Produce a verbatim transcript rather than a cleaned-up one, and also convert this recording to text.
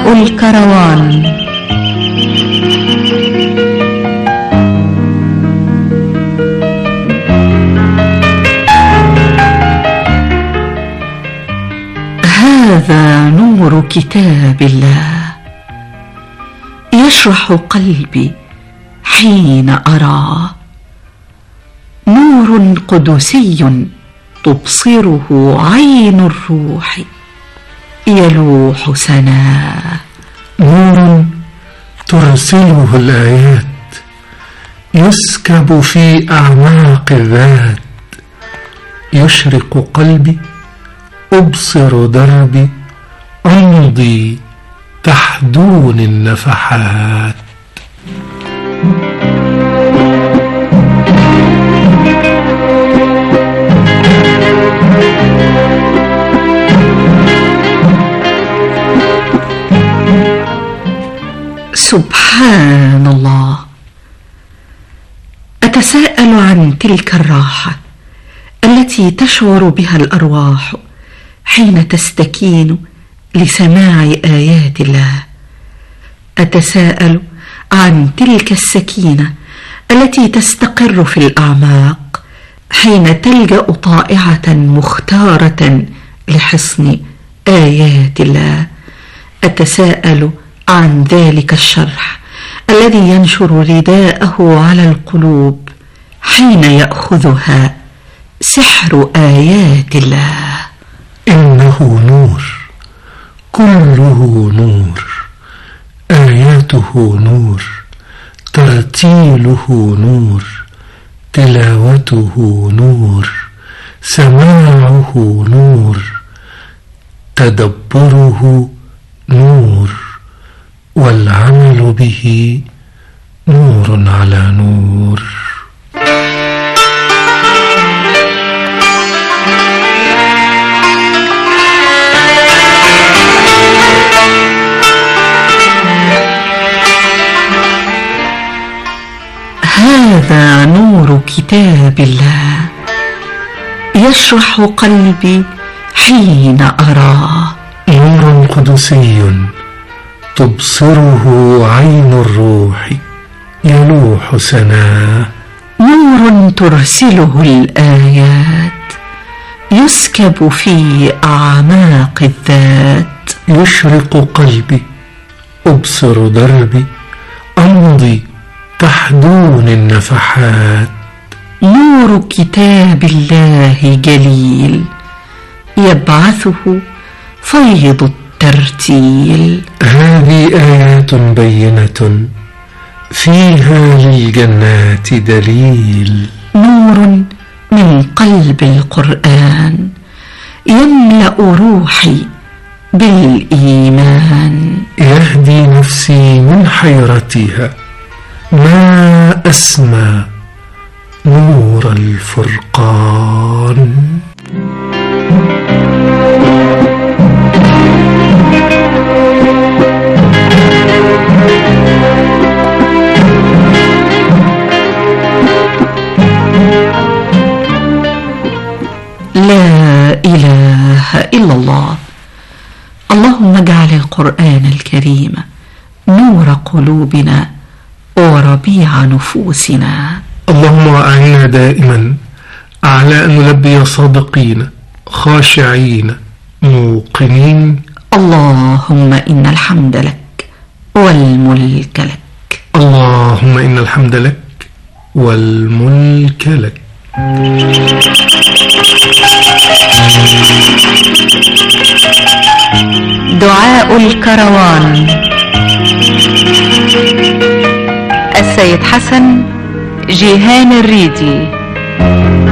دعاء الكروان. هذا نور كتاب الله يشرح قلبي حين أراه، نور قدسي تبصره عين الروح يلوح سناه، نور ترسله الآيات يسكب في أعماق الذات، يشرق قلبي أبصر دربي أمضي تحدون النفحات. سبحان الله، أتساءل عن تلك الراحة التي تشعر بها الأرواح حين تستكين لسماع آيات الله. أتساءل عن تلك السكينة التي تستقر في الأعماق حين تلجأ طائعة مختارة لحصن آيات الله. أتساءل عن ذلك الشرح الذي ينشر رداءه على القلوب حين يأخذها سحر آيات الله. إنه نور، كله نور، آياته نور، ترتيله نور، تلاوته نور، سماعه نور، تدبره نور، والعمل به نور على نور. هذا نور كتاب الله يشرح قلبي حين أراه، نور قدسي تبصره عين الروح يلوح سناه، نور ترسله الآيات يسكب في أعماق الذات، يشرق قلبي أبصر دربي أمضي تحدون النفحات. نور كتاب الله جليل يبعثه فيض الترتيل. هذه آيات بينة فيها للجنات دليل، نور من قلب القرآن يملأ روحي بالإيمان، يهدي نفسي من حيرتها، ما أسمى نور الفرقان. لا إله إلا الله. اللهم اجعل القرآن الكريم نور قلوبنا وربيع نفوسنا. اللهم أعنا دائما على أن نلبي صادقين خاشعين موقنين. اللهم إن الحمد لك والملك لك. اللهم إن الحمد لك والملك لك. دعاء الكروان. السيد حسن جيهان الريدي.